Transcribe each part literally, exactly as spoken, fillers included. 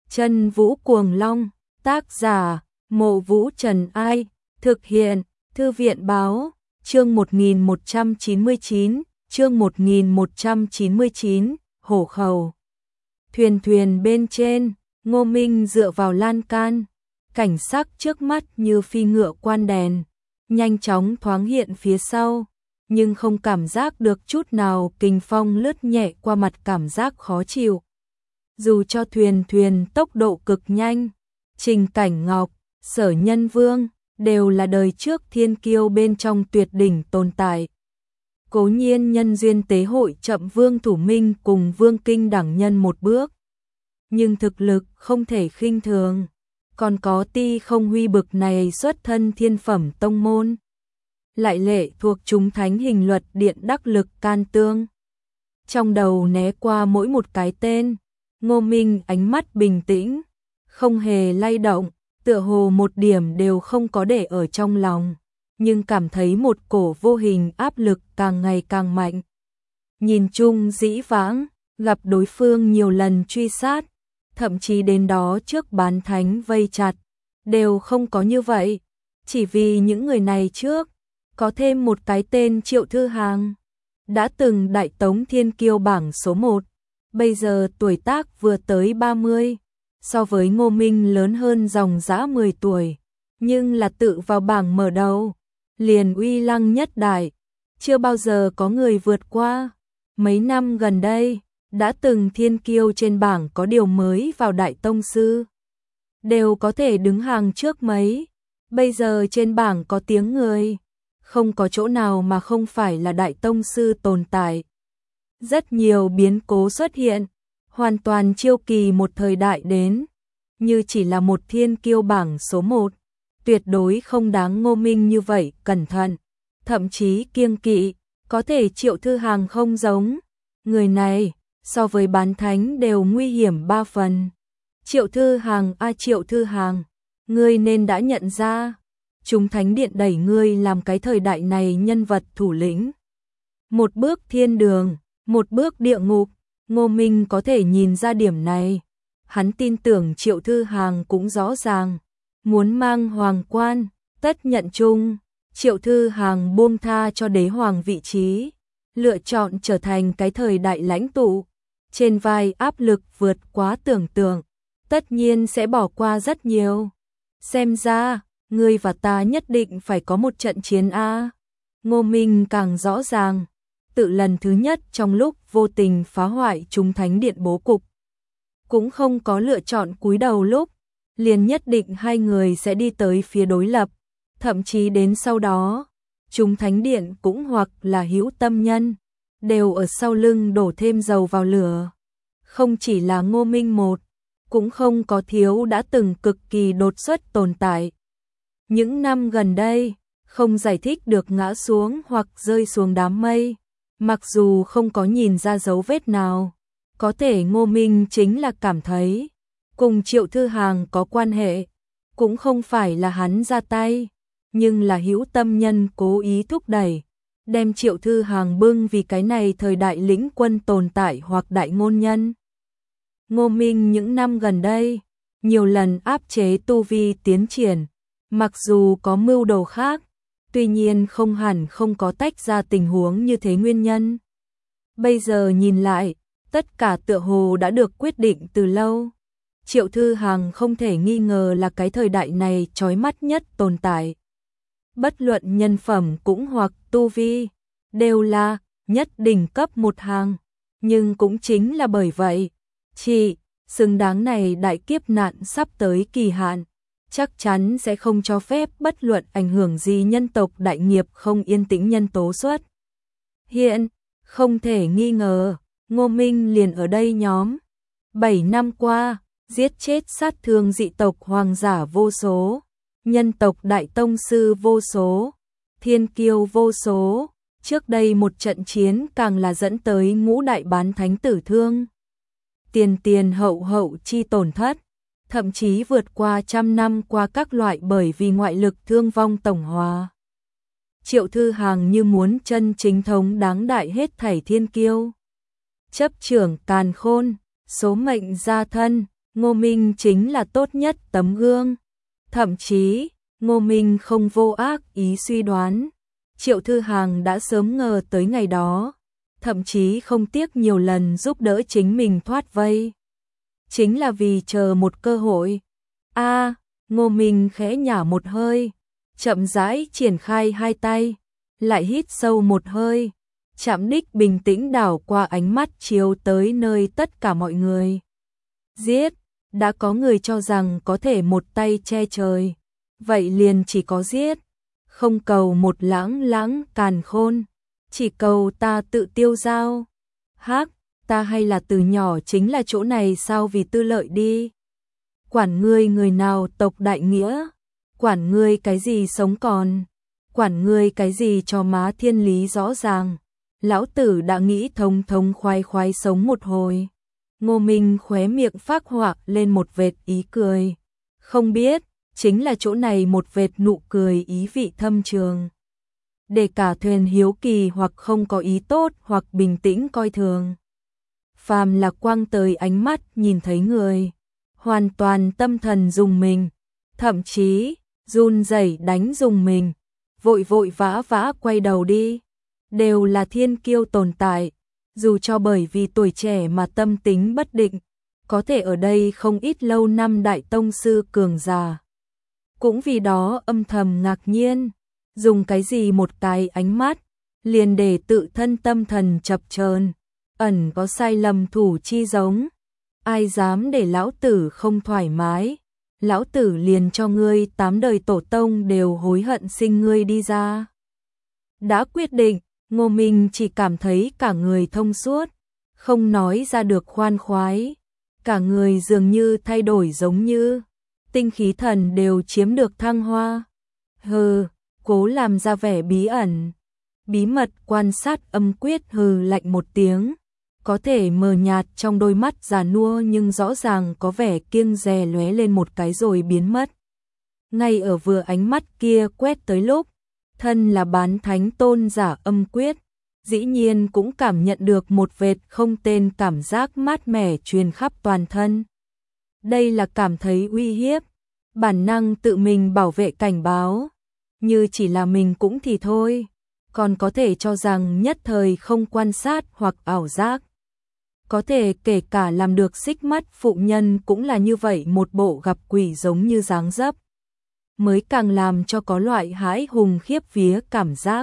Chân Vũ Cuồng Long, tác giả, Mộ Vũ Trần Ai, thực hiện, Thư viện Báo, chương một nghìn một trăm chín mươi chín, chương một nghìn một trăm chín mươi chín, hổ khẩu. Thuyền thuyền bên trên, Ngô Minh dựa vào lan can, cảnh sắc trước mắt như phi ngựa quan đèn, nhanh chóng thoáng hiện phía sau, nhưng không cảm giác được chút nào kình phong lướt nhẹ qua mặt cảm giác khó chịu. Dù cho thuyền thuyền tốc độ cực nhanh, Trình Cảnh Ngọc, Sở Nhân Vương đều là đời trước thiên kiêu bên trong tuyệt đỉnh tồn tại. Cố nhiên nhân duyên tế hội chậm Vương Thủ Minh cùng Vương Kinh đẳng nhân một bước, nhưng thực lực không thể khinh thường, còn có Ti Không Huy bực này xuất thân thiên phẩm tông môn, lại lệ thuộc chúng thánh hình luật điện đắc lực can tương. Trong đầu né qua mỗi một cái tên, Ngô Minh ánh mắt bình tĩnh, không hề lay động, tựa hồ một điểm đều không có để ở trong lòng, nhưng cảm thấy một cổ vô hình áp lực càng ngày càng mạnh. Nhìn chung dĩ vãng, gặp đối phương nhiều lần truy sát, thậm chí đến đó trước bán thánh vây chặt, đều không có như vậy, chỉ vì những người này trước, có thêm một cái tên Triệu Thư Hàng, đã từng đại tống thiên kiêu bảng số một, bây giờ tuổi tác vừa tới ba mươi, so với Ngô Minh lớn hơn dòng dã mười tuổi, nhưng là tự vào bảng mở đầu, liền uy lăng nhất đại, chưa bao giờ có người vượt qua. Mấy năm gần đây, đã từng thiên kiêu trên bảng có điều mới vào đại tông sư, đều có thể đứng hàng trước mấy, bây giờ trên bảng có tiếng người, không có chỗ nào mà không phải là đại tông sư tồn tại. Rất nhiều biến cố xuất hiện, hoàn toàn chiêu kỳ một thời đại đến, như chỉ là một thiên kiêu bảng số một, tuyệt đối không đáng Ngô Minh như vậy cẩn thận, thậm chí kiêng kỵ, có thể Triệu Thư Hàng không giống, người này, so với bán thánh đều nguy hiểm ba phần. Triệu Thư Hàng a Triệu Thư Hàng, ngươi nên đã nhận ra, chúng thánh điện đẩy ngươi làm cái thời đại này nhân vật thủ lĩnh. Một bước thiên đường, một bước địa ngục, Ngô Minh có thể nhìn ra điểm này. Hắn tin tưởng Triệu Thư Hàng cũng rõ ràng, muốn mang hoàng quan, tất nhận chung. Triệu Thư Hàng buông tha cho đế hoàng vị trí, lựa chọn trở thành cái thời đại lãnh tụ. Trên vai áp lực vượt quá tưởng tượng, tất nhiên sẽ bỏ qua rất nhiều. Xem ra, ngươi và ta nhất định phải có một trận chiến a. Ngô Minh càng rõ ràng, tự lần thứ nhất trong lúc vô tình phá hoại chúng thánh điện bố cục, cũng không có lựa chọn cúi đầu lúc, liền nhất định hai người sẽ đi tới phía đối lập, thậm chí đến sau đó, chúng thánh điện cũng hoặc là hữu tâm nhân, đều ở sau lưng đổ thêm dầu vào lửa. Không chỉ là Ngô Minh một, cũng không có thiếu đã từng cực kỳ đột xuất tồn tại. Những năm gần đây, không giải thích được ngã xuống hoặc rơi xuống đám mây, mặc dù không có nhìn ra dấu vết nào, có thể Ngô Minh chính là cảm thấy, cùng Triệu Thư Hàng có quan hệ, cũng không phải là hắn ra tay, nhưng là hữu tâm nhân cố ý thúc đẩy, đem Triệu Thư Hàng bưng vì cái này thời đại lĩnh quân tồn tại hoặc đại ngôn nhân. Ngô Minh những năm gần đây, nhiều lần áp chế tu vi tiến triển, mặc dù có mưu đồ khác, tuy nhiên không hẳn không có tách ra tình huống như thế nguyên nhân. Bây giờ nhìn lại, tất cả tựa hồ đã được quyết định từ lâu. Triệu Thư Hàng không thể nghi ngờ là cái thời đại này chói mắt nhất tồn tại. Bất luận nhân phẩm cũng hoặc tu vi, đều là nhất đỉnh cấp một hàng. Nhưng cũng chính là bởi vậy, chị, xứng đáng này đại kiếp nạn sắp tới kỳ hạn, chắc chắn sẽ không cho phép bất luận ảnh hưởng gì nhân tộc đại nghiệp không yên tĩnh nhân tố xuất. Hiện, không thể nghi ngờ, Ngô Minh liền ở đây nhóm. Bảy năm qua, giết chết sát thương dị tộc hoàng giả vô số, nhân tộc đại tông sư vô số, thiên kiêu vô số, trước đây một trận chiến càng là dẫn tới ngũ đại bán thánh tử thương. Tiền tiền hậu hậu chi tổn thất, thậm chí vượt qua trăm năm qua các loại bởi vì ngoại lực thương vong tổng hòa. Triệu Thư Hàng như muốn chân chính thống đáng đại hết thảy thiên kiêu. Chấp trưởng càn khôn, số mệnh gia thân, Ngô Minh chính là tốt nhất tấm gương. Thậm chí, Ngô Minh không vô ác ý suy đoán. Triệu Thư Hàng đã sớm ngờ tới ngày đó, thậm chí không tiếc nhiều lần giúp đỡ chính mình thoát vây. Chính là vì chờ một cơ hội. A, à, Ngô Minh khẽ nhả một hơi, chậm rãi triển khai hai tay, lại hít sâu một hơi, chạm đích bình tĩnh đảo qua ánh mắt chiếu tới nơi tất cả mọi người. Giết, đã có người cho rằng có thể một tay che trời, vậy liền chỉ có giết, không cầu một lãng lãng càn khôn, chỉ cầu ta tự tiêu dao. Hắc, ta hay là từ nhỏ chính là chỗ này sao vì tư lợi đi. Quản ngươi người nào tộc đại nghĩa, quản ngươi cái gì sống còn, quản ngươi cái gì cho má thiên lý rõ ràng. Lão tử đã nghĩ thông thông khoái khoái sống một hồi. Ngô Minh khóe miệng phác họa lên một vệt ý cười. Không biết, chính là chỗ này một vệt nụ cười ý vị thâm trường. Để cả thuyền hiếu kỳ hoặc không có ý tốt hoặc bình tĩnh coi thường. Phàm là quang tới ánh mắt nhìn thấy người, hoàn toàn tâm thần dùng mình, thậm chí run rẩy đánh dùng mình, vội vội vã vã quay đầu đi, đều là thiên kiêu tồn tại, dù cho bởi vì tuổi trẻ mà tâm tính bất định, có thể ở đây không ít lâu năm đại tông sư cường giả. Cũng vì đó âm thầm ngạc nhiên, dùng cái gì một cái ánh mắt, liền để tự thân tâm thần chập chờn, ẩn có sai lầm thủ chi giống. Ai dám để lão tử không thoải mái, lão tử liền cho ngươi tám đời tổ tông đều hối hận sinh ngươi đi ra. Đã quyết định, Ngô Minh chỉ cảm thấy cả người thông suốt, không nói ra được khoan khoái, cả người dường như thay đổi giống như tinh khí thần đều chiếm được thăng hoa. Hừ, cố làm ra vẻ bí ẩn, bí mật quan sát âm quyết hừ lạnh một tiếng, có thể mờ nhạt trong đôi mắt già nua nhưng rõ ràng có vẻ kiêng dè lóe lên một cái rồi biến mất. Ngay ở vừa ánh mắt kia quét tới lúc, thân là bán thánh tôn giả âm quyết, dĩ nhiên cũng cảm nhận được một vệt không tên cảm giác mát mẻ truyền khắp toàn thân. Đây là cảm thấy uy hiếp, bản năng tự mình bảo vệ cảnh báo, như chỉ là mình cũng thì thôi, còn có thể cho rằng nhất thời không quan sát hoặc ảo giác. Có thể kể cả làm được xích mắt phụ nhân cũng là như vậy, một bộ gặp quỷ giống như dáng dấp, mới càng làm cho có loại hãi hùng khiếp vía cảm giác.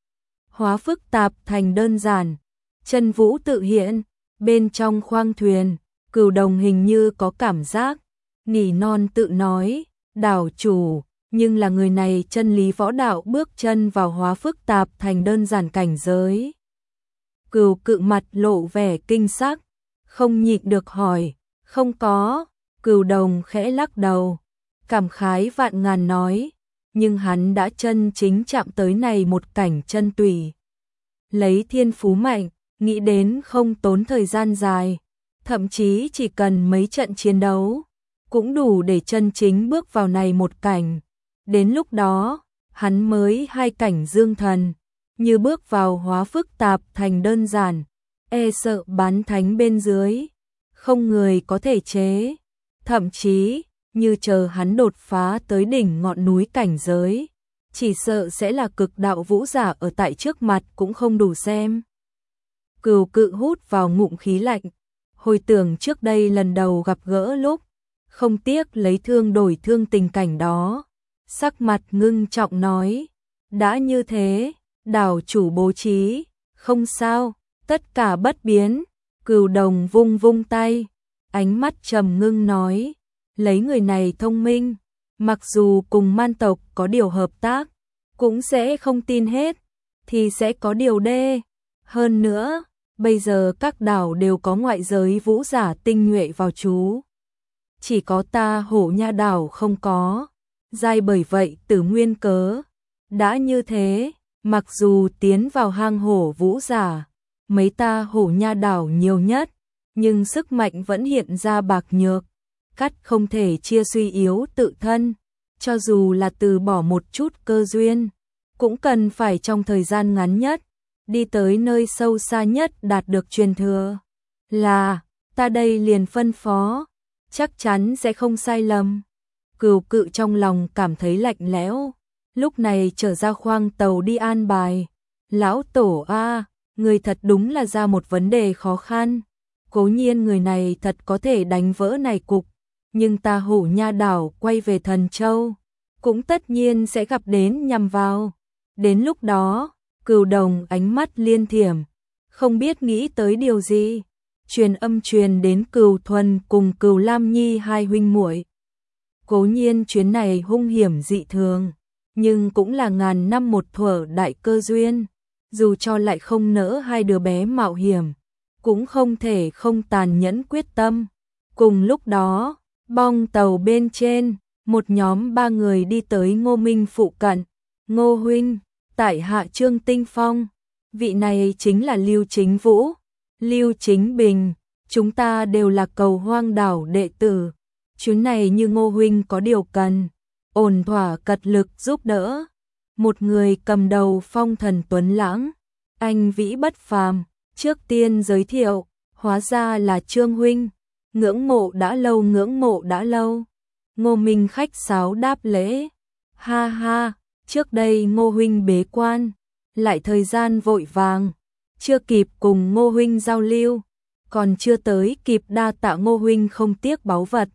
Hóa phức tạp thành đơn giản, chân vũ tự hiện, bên trong khoang thuyền, Cửu Đồng hình như có cảm giác, nỉ non tự nói, đảo chủ, nhưng là người này chân lý võ đạo bước chân vào hóa phức tạp thành đơn giản cảnh giới. Cửu Cự mặt lộ vẻ kinh sắc, không nhịn được hỏi, không có. Cửu Đồng khẽ lắc đầu, cảm khái vạn ngàn nói, nhưng hắn đã chân chính chạm tới này một cảnh chân tùy. Lấy thiên phú mạnh, nghĩ đến không tốn thời gian dài, thậm chí chỉ cần mấy trận chiến đấu, cũng đủ để chân chính bước vào này một cảnh. Đến lúc đó, hắn mới hai cảnh dương thần, như bước vào hóa phức tạp thành đơn giản, e sợ bán thánh bên dưới, không người có thể chế, thậm chí, như chờ hắn đột phá tới đỉnh ngọn núi cảnh giới, chỉ sợ sẽ là cực đạo vũ giả ở tại trước mặt cũng không đủ xem. Cửu Cự hút vào ngụm khí lạnh, hồi tưởng trước đây lần đầu gặp gỡ lúc, không tiếc lấy thương đổi thương tình cảnh đó, sắc mặt ngưng trọng nói, đã như thế, đảo chủ bố trí, không sao, tất cả bất biến. Cửu Đồng vung vung tay, ánh mắt trầm ngưng nói, lấy người này thông minh, mặc dù cùng man tộc có điều hợp tác, cũng sẽ không tin hết, thì sẽ có điều đê. Hơn nữa, bây giờ các đảo đều có ngoại giới vũ giả tinh nhuệ vào trú, chỉ có ta Hổ Nha đảo không có, dai bởi vậy Tử nguyên cớ. Đã như thế, mặc dù tiến vào hang hổ vũ giả, mấy ta Hổ Nha đảo nhiều nhất, nhưng sức mạnh vẫn hiện ra bạc nhược, cắt không thể chia suy yếu tự thân, cho dù là từ bỏ một chút cơ duyên, cũng cần phải trong thời gian ngắn nhất, đi tới nơi sâu xa nhất đạt được truyền thừa. Là, ta đây liền phân phó, chắc chắn sẽ không sai lầm. Cừu Cự trong lòng cảm thấy lạnh lẽo, lúc này trở ra khoang tàu đi an bài. Lão tổ a, người thật đúng là ra một vấn đề khó khăn. Cố nhiên người này thật có thể đánh vỡ này cục, nhưng ta Hổ Nha đảo quay về Thần Châu, cũng tất nhiên sẽ gặp đến nhằm vào. Đến lúc đó, Cừu Đồng ánh mắt liên thiểm, không biết nghĩ tới điều gì. Truyền âm truyền đến Cừu Thuần cùng Cừu Lam Nhi hai huynh muội. Cố nhiên chuyến này hung hiểm dị thường, nhưng cũng là ngàn năm một thuở đại cơ duyên, dù cho lại không nỡ hai đứa bé mạo hiểm, cũng không thể không tàn nhẫn quyết tâm. Cùng lúc đó, bong tàu bên trên, một nhóm ba người đi tới Ngô Minh phụ cận. Ngô huynh, tại hạ Trương Tinh Phong, vị này chính là Lưu Chính Vũ, Lưu Chính Bình, chúng ta đều là Cầu Hoang đảo đệ tử. Chuyến này như Ngô huynh có điều cần, ổn thỏa cật lực giúp đỡ. Một người cầm đầu phong thần tuấn lãng, anh vĩ bất phàm, trước tiên giới thiệu, hóa ra là Trương huynh, ngưỡng mộ đã lâu ngưỡng mộ đã lâu. Ngô Minh khách sáo đáp lễ, ha ha, trước đây Ngô huynh bế quan, lại thời gian vội vàng, chưa kịp cùng Ngô huynh giao lưu, còn chưa tới kịp đa tạ Ngô huynh không tiếc báu vật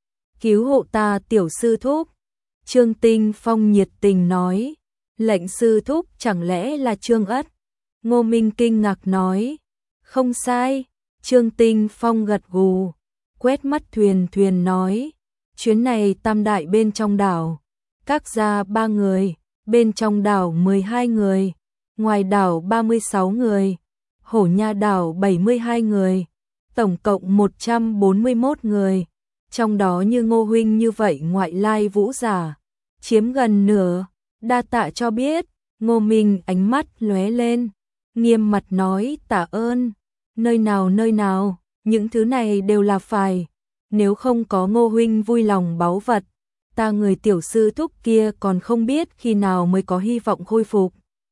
cứu hộ ta tiểu sư thúc. Trương Tinh Phong nhiệt tình nói, lệnh sư thúc chẳng lẽ là Trương Ất? Ngô Minh kinh ngạc nói, không sai. Trương Tinh Phong gật gù, quét mắt thuyền thuyền nói, chuyến này tam đại bên trong đảo, các gia ba người, bên trong đảo mười hai người, ngoài đảo ba mươi sáu người, Hổ Nha đảo bảy mươi hai người, tổng cộng một trăm bốn mươi mốt người. Trong đó như Ngô huynh như vậy ngoại lai vũ giả chiếm gần nửa, đa tạ cho biết. Ngô Minh ánh mắt lóe lên, nghiêm mặt nói tạ ơn. Nơi nào nơi nào, những thứ này đều là phải, nếu không có Ngô huynh vui lòng báu vật, ta người tiểu sư thúc kia còn không biết khi nào mới có hy vọng khôi phục.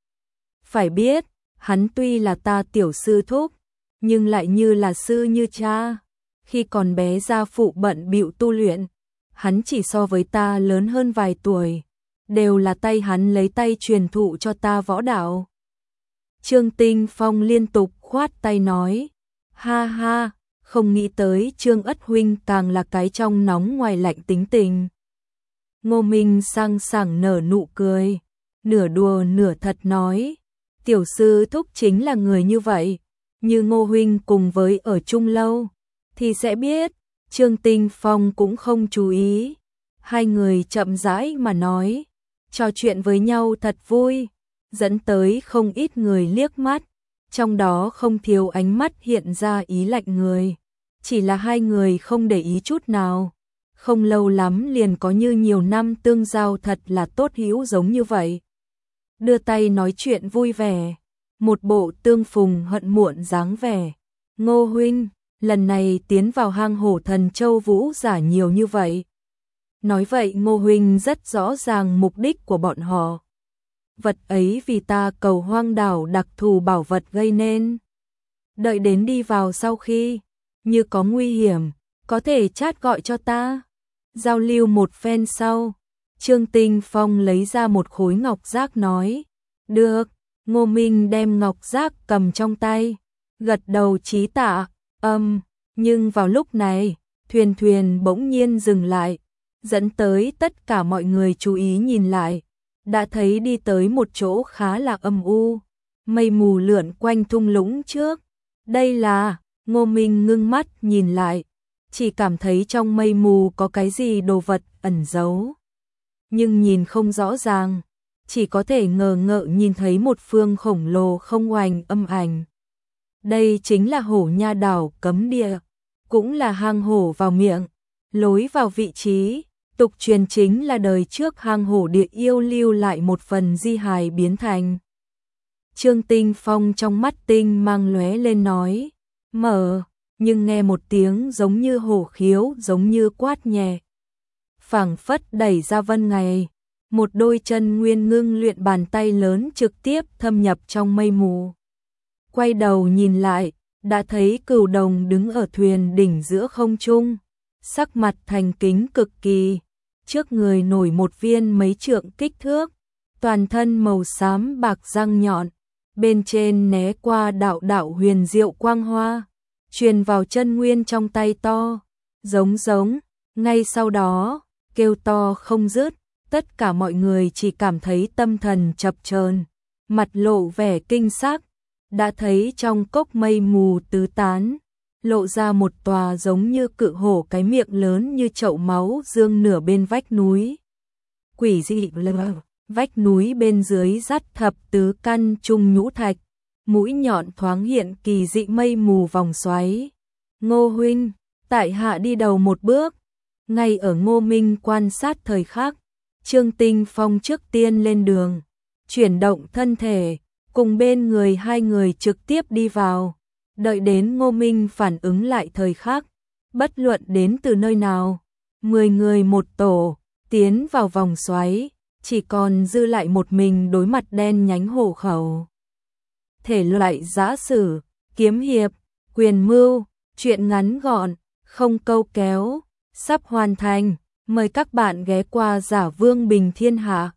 Phải biết, hắn tuy là ta tiểu sư thúc, nhưng lại như là sư như cha. Khi còn bé gia phụ bận bịu tu luyện, hắn chỉ so với ta lớn hơn vài tuổi, đều là tay hắn lấy tay truyền thụ cho ta võ đạo. Trương Tinh Phong liên tục khoát tay nói, ha ha, không nghĩ tới Trương Ất huynh càng là cái trong nóng ngoài lạnh tính tình. Ngô Minh sang sảng nở nụ cười, nửa đùa nửa thật nói, tiểu sư thúc chính là người như vậy, như Ngô huynh cùng với ở chung lâu thì sẽ biết. Trương Tinh Phong cũng không chú ý, hai người chậm rãi mà nói, trò chuyện với nhau thật vui, dẫn tới không ít người liếc mắt, trong đó không thiếu ánh mắt hiện ra ý lạnh người, chỉ là hai người không để ý chút nào. Không lâu lắm liền có như nhiều năm tương giao thật là tốt hữu giống như vậy, đưa tay nói chuyện vui vẻ, một bộ tương phùng hận muộn dáng vẻ. Ngô huynh, lần này tiến vào hang hổ Thần Châu vũ giả nhiều như vậy. Nói vậy Ngô huynh rất rõ ràng mục đích của bọn họ. Vật ấy vì ta Cầu Hoang đảo đặc thù bảo vật gây nên. Đợi đến đi vào sau khi, như có nguy hiểm, có thể chat gọi cho ta. Giao lưu một phen sau, Trương Tinh Phong lấy ra một khối ngọc giác nói, được. Ngô Minh đem ngọc giác cầm trong tay, gật đầu chí tạ. Âm, nhưng vào lúc này, thuyền thuyền bỗng nhiên dừng lại, dẫn tới tất cả mọi người chú ý nhìn lại, đã thấy đi tới một chỗ khá là âm u, mây mù lượn quanh thung lũng trước. Đây là, Ngô Minh ngưng mắt nhìn lại, chỉ cảm thấy trong mây mù có cái gì đồ vật ẩn giấu, nhưng nhìn không rõ ràng, chỉ có thể ngờ ngợ nhìn thấy một phương khổng lồ không oành âm ảnh. Đây chính là Hổ Nha đảo cấm địa, cũng là hang hổ vào miệng, lối vào vị trí, tục truyền chính là đời trước hang hổ địa yêu lưu lại một phần di hài biến thành. Trương Tinh Phong trong mắt tinh mang lóe lên nói, mở, nhưng nghe một tiếng giống như hổ khiếu, giống như quát nhẹ, phảng phất đẩy ra vân ngày, một đôi chân nguyên ngưng luyện bàn tay lớn trực tiếp thâm nhập trong mây mù. Quay đầu nhìn lại, đã thấy Cừu Đồng đứng ở thuyền đỉnh giữa không trung, sắc mặt thành kính cực kỳ, trước người nổi một viên mấy trượng kích thước, toàn thân màu xám bạc răng nhọn, bên trên né qua đạo đạo huyền diệu quang hoa, truyền vào chân nguyên trong tay to, giống giống, ngay sau đó, kêu to không dứt, tất cả mọi người chỉ cảm thấy tâm thần chập chờn, mặt lộ vẻ kinh sắc, đã thấy trong cốc mây mù tứ tán, lộ ra một tòa giống như cự hổ cái miệng lớn như chậu máu dương nửa bên vách núi. Quỷ dị lờ, vách núi bên dưới dắt thập tứ căn trung nhũ thạch, mũi nhọn thoáng hiện kỳ dị mây mù vòng xoáy. Ngô huynh, tại hạ đi đầu một bước, ngay ở Ngô Minh quan sát thời khắc, Trương Tinh Phong trước tiên lên đường, chuyển động thân thể, cùng bên người hai người trực tiếp đi vào, đợi đến Ngô Minh phản ứng lại thời khắc, bất luận đến từ nơi nào, mười người một tổ, tiến vào vòng xoáy, chỉ còn dư lại một mình đối mặt đen nhánh hổ khẩu. Thể loại giã sử, kiếm hiệp, quyền mưu, truyện ngắn gọn, không câu kéo, sắp hoàn thành, mời các bạn ghé qua Giả Vương Bình Thiên Hạ.